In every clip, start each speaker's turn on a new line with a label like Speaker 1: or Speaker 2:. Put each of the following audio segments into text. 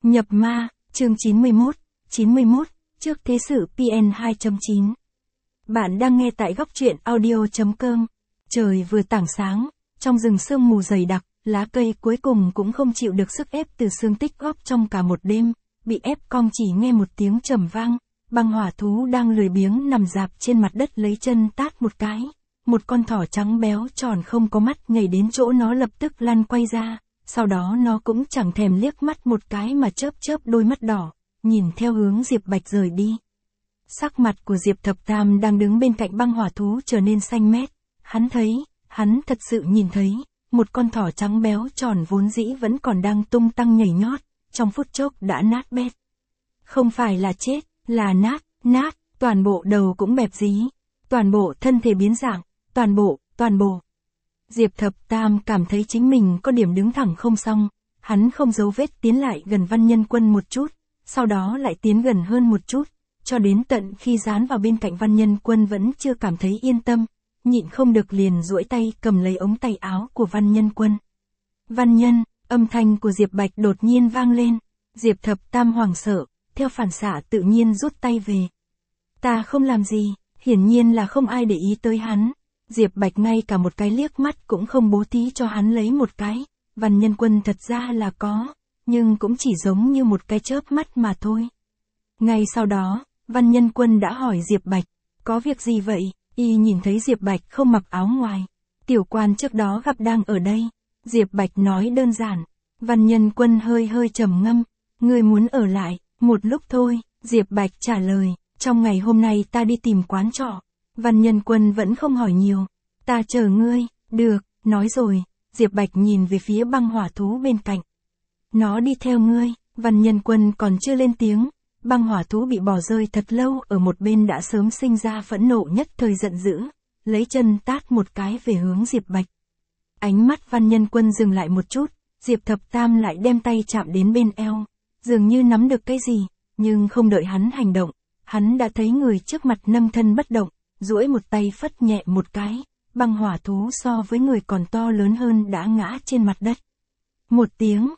Speaker 1: Nhập ma, chương 91, trước thế sự PN 2.9. Bạn đang nghe tại góc truyện audio.com. Trời vừa tảng sáng, trong rừng sương mù dày đặc, lá cây cuối cùng cũng không chịu được sức ép từ xương tích góp trong cả một đêm, bị ép cong chỉ nghe một tiếng trầm vang, băng hỏa thú đang lười biếng nằm rạp trên mặt đất lấy chân tát một cái. Một con thỏ trắng béo tròn không có mắt nhảy đến chỗ nó lập tức lăn quay ra, sau đó nó cũng chẳng thèm liếc mắt một cái mà chớp chớp đôi mắt đỏ, nhìn theo hướng Diệp Bạch rời đi. Sắc mặt của Diệp Thập Tam đang đứng bên cạnh băng hỏa thú trở nên xanh mét, hắn thật sự nhìn thấy, một con thỏ trắng béo tròn vốn dĩ vẫn còn đang tung tăng nhảy nhót, trong phút chốc đã nát bét. Không phải là chết, là nát, toàn bộ đầu cũng bẹp dí, toàn bộ thân thể biến dạng, toàn bộ. Diệp Thập Tam cảm thấy chính mình có điểm đứng thẳng không xong, hắn không giấu vết tiến lại gần Văn Nhân Quân một chút, sau đó lại tiến gần hơn một chút, cho đến tận khi dán vào bên cạnh Văn Nhân Quân vẫn chưa cảm thấy yên tâm, nhịn không được liền duỗi tay cầm lấy ống tay áo của Văn Nhân Quân. Văn Nhân, âm thanh của Diệp Bạch đột nhiên vang lên, Diệp Thập Tam hoảng sợ, theo phản xạ tự nhiên rút tay về. Ta không làm gì, hiển nhiên là không ai để ý tới hắn. Diệp Bạch ngay cả một cái liếc mắt cũng không bố thí cho hắn lấy một cái, Văn Nhân Quân thật ra là có, nhưng cũng chỉ giống như một cái chớp mắt mà thôi. Ngay sau đó, Văn Nhân Quân đã hỏi Diệp Bạch, có việc gì vậy? Y nhìn thấy Diệp Bạch không mặc áo ngoài. Tiểu quan trước đó gặp đang ở đây. Diệp Bạch nói đơn giản. Văn Nhân Quân hơi trầm ngâm. Ngươi muốn ở lại, một lúc thôi. Diệp Bạch trả lời, trong ngày hôm nay ta đi tìm quán trọ. Văn Nhân Quân vẫn không hỏi nhiều. Ta chờ ngươi, được, nói rồi. Diệp Bạch nhìn về phía băng hỏa thú bên cạnh. Nó đi theo ngươi. Văn Nhân Quân còn chưa lên tiếng. Băng hỏa thú bị bỏ rơi thật lâu ở một bên đã sớm sinh ra phẫn nộ nhất thời giận dữ, lấy chân tát một cái về hướng Diệp Bạch. Ánh mắt Văn Nhân Quân dừng lại một chút, Diệp Thập Tam lại đem tay chạm đến bên eo, dường như nắm được cái gì, nhưng không đợi hắn hành động, hắn đã thấy người trước mặt nâng thân bất động, duỗi một tay phất nhẹ một cái, băng hỏa thú so với người còn to lớn hơn đã ngã trên mặt đất. Một tiếng,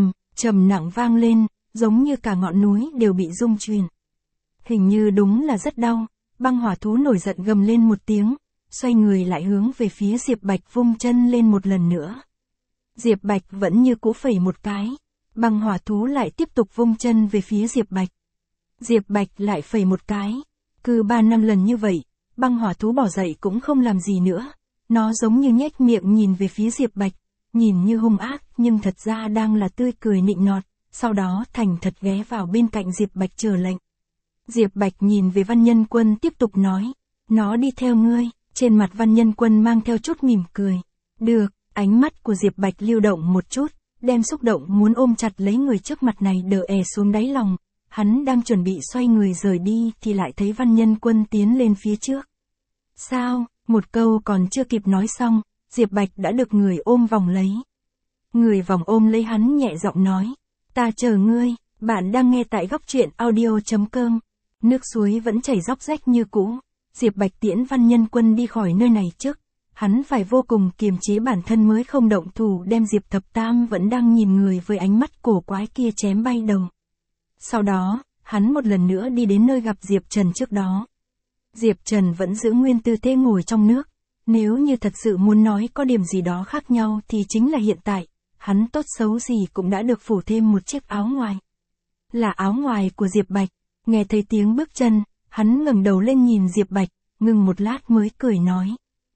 Speaker 1: trầm nặng vang lên, giống như cả ngọn núi đều bị rung chuyển. Hình như đúng là rất đau, băng hỏa thú nổi giận gầm lên một tiếng, xoay người lại hướng về phía Diệp Bạch vung chân lên một lần nữa. Diệp Bạch vẫn như cũ phẩy một cái, băng hỏa thú lại tiếp tục vung chân về phía Diệp Bạch. Diệp Bạch lại phẩy một cái, cứ 3-5 lần như vậy, băng hỏa thú bỏ dậy cũng không làm gì nữa, nó giống như nhếch miệng nhìn về phía Diệp Bạch, nhìn như hung ác nhưng thật ra đang là tươi cười nịnh nọt. Sau đó thành thật ghé vào bên cạnh Diệp Bạch chờ lệnh. Diệp Bạch nhìn về Văn Nhân Quân tiếp tục nói, nó đi theo ngươi, trên mặt Văn Nhân Quân mang theo chút mỉm cười. Được, ánh mắt của Diệp Bạch lưu động một chút, đem xúc động muốn ôm chặt lấy người trước mặt này đờ xuống đáy lòng. Hắn đang chuẩn bị xoay người rời đi thì lại thấy Văn Nhân Quân tiến lên phía trước. Sao, một câu còn chưa kịp nói xong, Diệp Bạch đã được người ôm vòng lấy. Người vòng ôm lấy hắn nhẹ giọng nói. Ta chờ ngươi, bạn đang nghe tại góc truyện audio.com. Nước suối vẫn chảy róc rách như cũ. Diệp Bạch tiễn Văn Nhân Quân đi khỏi nơi này trước. Hắn phải vô cùng kiềm chế bản thân mới không động thủ đem Diệp Thập Tam vẫn đang nhìn người với ánh mắt cổ quái kia chém bay đầu. Sau đó, hắn một lần nữa đi đến nơi gặp Diệp Trần trước đó. Diệp Trần vẫn giữ nguyên tư thế ngồi trong nước. Nếu như thật sự muốn nói có điểm gì đó khác nhau thì chính là hiện tại. Hắn tốt xấu gì cũng đã được phủ thêm một chiếc áo ngoài. Là áo ngoài của Diệp Bạch, nghe thấy tiếng bước chân, hắn ngẩng đầu lên nhìn Diệp Bạch, ngừng một lát mới cười nói.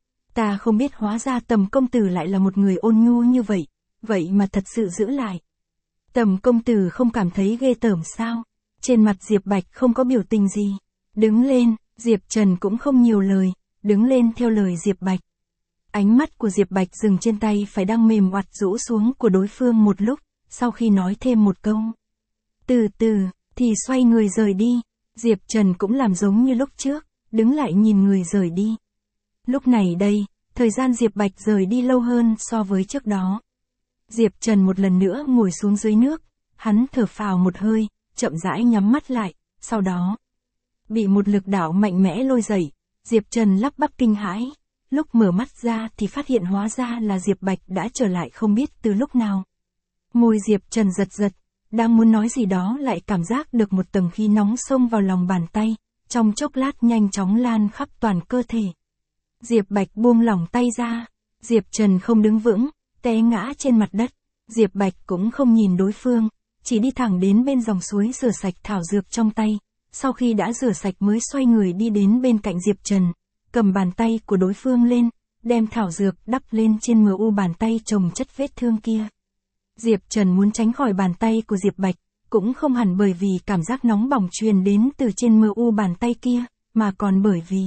Speaker 1: Ta không biết hóa ra Tầm công tử lại là một người ôn nhu như vậy, vậy mà thật sự giữ lại. Tầm công tử không cảm thấy ghê tởm sao? Trên mặt Diệp Bạch không có biểu tình gì. Đứng lên, Diệp Trần cũng không nhiều lời, đứng lên theo lời Diệp Bạch. Ánh mắt của Diệp Bạch dừng trên tay phải đang mềm oặt rũ xuống của đối phương một lúc, sau khi nói thêm một câu. Từ từ, thì xoay người rời đi. Diệp Trần cũng làm giống như lúc trước, đứng lại nhìn người rời đi. Lúc này đây, thời gian Diệp Bạch rời đi lâu hơn so với trước đó. Diệp Trần một lần nữa ngồi xuống dưới nước, hắn thở phào một hơi, chậm rãi nhắm mắt lại, sau đó bị một lực đảo mạnh mẽ lôi dậy, Diệp Trần lắp bắp kinh hãi. Lúc mở mắt ra thì phát hiện hóa ra là Diệp Bạch đã trở lại không biết từ lúc nào. Môi Diệp Trần giật giật, đang muốn nói gì đó lại cảm giác được một tầng khí nóng xông vào lòng bàn tay, trong chốc lát nhanh chóng lan khắp toàn cơ thể. Diệp Bạch buông lỏng tay ra, Diệp Trần không đứng vững, té ngã trên mặt đất. Diệp Bạch cũng không nhìn đối phương, chỉ đi thẳng đến bên dòng suối rửa sạch thảo dược trong tay. Sau khi đã rửa sạch mới xoay người đi đến bên cạnh Diệp Trần, cầm bàn tay của đối phương lên, đem thảo dược đắp lên trên MU bàn tay chồng chất vết thương kia. Diệp Trần muốn tránh khỏi bàn tay của Diệp Bạch, cũng không hẳn bởi vì cảm giác nóng bỏng truyền đến từ trên MU bàn tay kia, mà còn bởi vì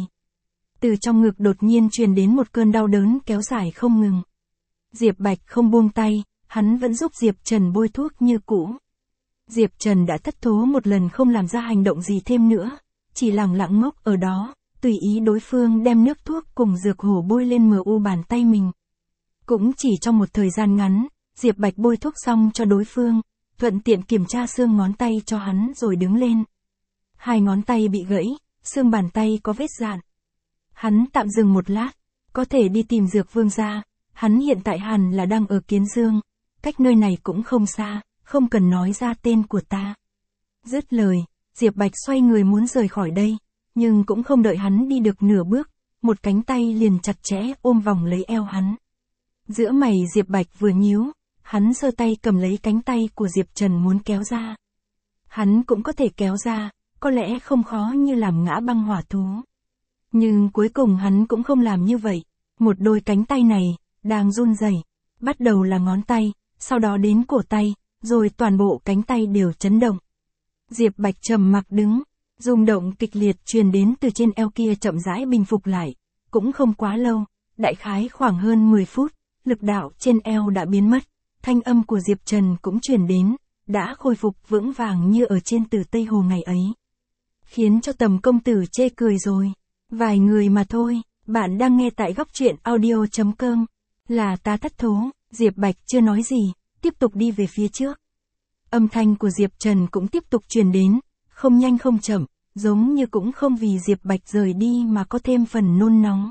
Speaker 1: từ trong ngực đột nhiên truyền đến một cơn đau đớn kéo dài không ngừng. Diệp Bạch không buông tay, hắn vẫn giúp Diệp Trần bôi thuốc như cũ. Diệp Trần đã thất thố một lần không làm ra hành động gì thêm nữa, chỉ lặng lặng ngốc ở đó, tùy ý đối phương đem nước thuốc cùng dược hổ bôi lên MU bàn tay mình. Cũng chỉ trong một thời gian ngắn, Diệp Bạch bôi thuốc xong cho đối phương, thuận tiện kiểm tra xương ngón tay cho hắn rồi đứng lên. Hai ngón tay bị gãy, xương bàn tay có vết rạn. Hắn tạm dừng một lát, có thể đi tìm Dược Vương ra, hắn hiện tại hẳn là đang ở Kiến Dương, cách nơi này cũng không xa, không cần nói ra tên của ta. Dứt lời, Diệp Bạch xoay người muốn rời khỏi đây, nhưng cũng không đợi hắn đi được nửa bước, một cánh tay liền chặt chẽ ôm vòng lấy eo hắn. Giữa mày Diệp Bạch vừa nhíu, hắn giơ tay cầm lấy cánh tay của Diệp Trần muốn kéo ra. Hắn cũng có thể kéo ra, có lẽ không khó như làm ngã băng hỏa thú. Nhưng cuối cùng hắn cũng không làm như vậy. Một đôi cánh tay này, đang run rẩy, bắt đầu là ngón tay, sau đó đến cổ tay, rồi toàn bộ cánh tay đều chấn động. Diệp Bạch trầm mặc đứng, rung động kịch liệt truyền đến từ trên eo kia chậm rãi bình phục lại. Cũng không quá lâu, đại khái khoảng hơn 10 phút, lực đạo trên eo đã biến mất, thanh âm của Diệp Trần cũng truyền đến, đã khôi phục vững vàng như ở trên Từ Tây Hồ ngày ấy. Khiến cho Tầm công tử chê cười rồi. Vài người mà thôi, bạn đang nghe tại góc truyện audio.com. Là ta thất thố, Diệp Bạch chưa nói gì, tiếp tục đi về phía trước. Âm thanh của Diệp Trần cũng tiếp tục truyền đến, không nhanh không chậm, giống như cũng không vì Diệp Bạch rời đi mà có thêm phần nôn nóng.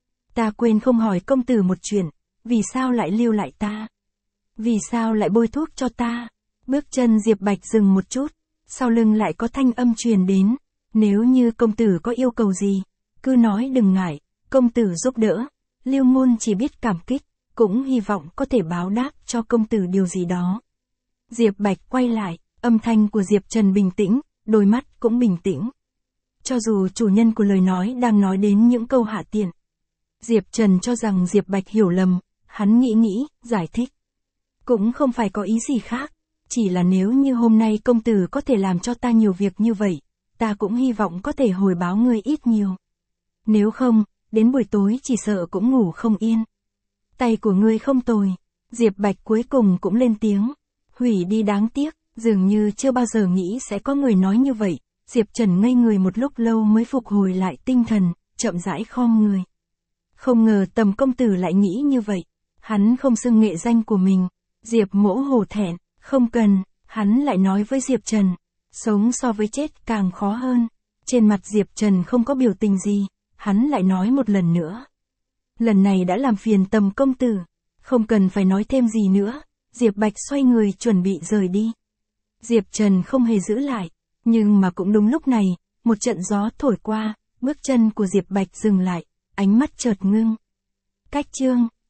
Speaker 1: Ta quên không hỏi công tử một chuyện, vì sao lại lưu lại ta? Vì sao lại bôi thuốc cho ta? Bước chân Diệp Bạch dừng một chút, sau lưng lại có thanh âm truyền đến, nếu như công tử có yêu cầu gì, cứ nói đừng ngại, công tử giúp đỡ. Lưu Ngôn chỉ biết cảm kích, cũng hy vọng có thể báo đáp cho công tử điều gì đó. Diệp Bạch quay lại, âm thanh của Diệp Trần bình tĩnh, đôi mắt cũng bình tĩnh. Cho dù chủ nhân của lời nói đang nói đến những câu hạ tiện. Diệp Trần cho rằng Diệp Bạch hiểu lầm, hắn nghĩ, giải thích. Cũng không phải có ý gì khác, chỉ là nếu như hôm nay công tử có thể làm cho ta nhiều việc như vậy, ta cũng hy vọng có thể hồi báo ngươi ít nhiều. Nếu không, đến buổi tối chỉ sợ cũng ngủ không yên. Tay của ngươi không tồi. Diệp Bạch cuối cùng cũng lên tiếng. Hủy đi đáng tiếc, dường như chưa bao giờ nghĩ sẽ có người nói như vậy. Diệp Trần ngây người một lúc lâu mới phục hồi lại tinh thần, chậm rãi khom người. Không ngờ Tầm công tử lại nghĩ như vậy. Hắn không xưng nghệ danh của mình. Diệp Mỗ hổ thẹn, không cần, hắn lại nói với Diệp Trần. Sống so với chết càng khó hơn. Trên mặt Diệp Trần không có biểu tình gì. Hắn lại nói một lần nữa. Lần này đã làm phiền Tầm công tử. Không cần phải nói thêm gì nữa. Diệp Bạch xoay người chuẩn bị rời đi. Diệp Trần không hề giữ lại. Nhưng mà cũng đúng lúc này, một trận gió thổi qua, bước chân của Diệp Bạch dừng lại, ánh mắt chợt ngưng. Cách chương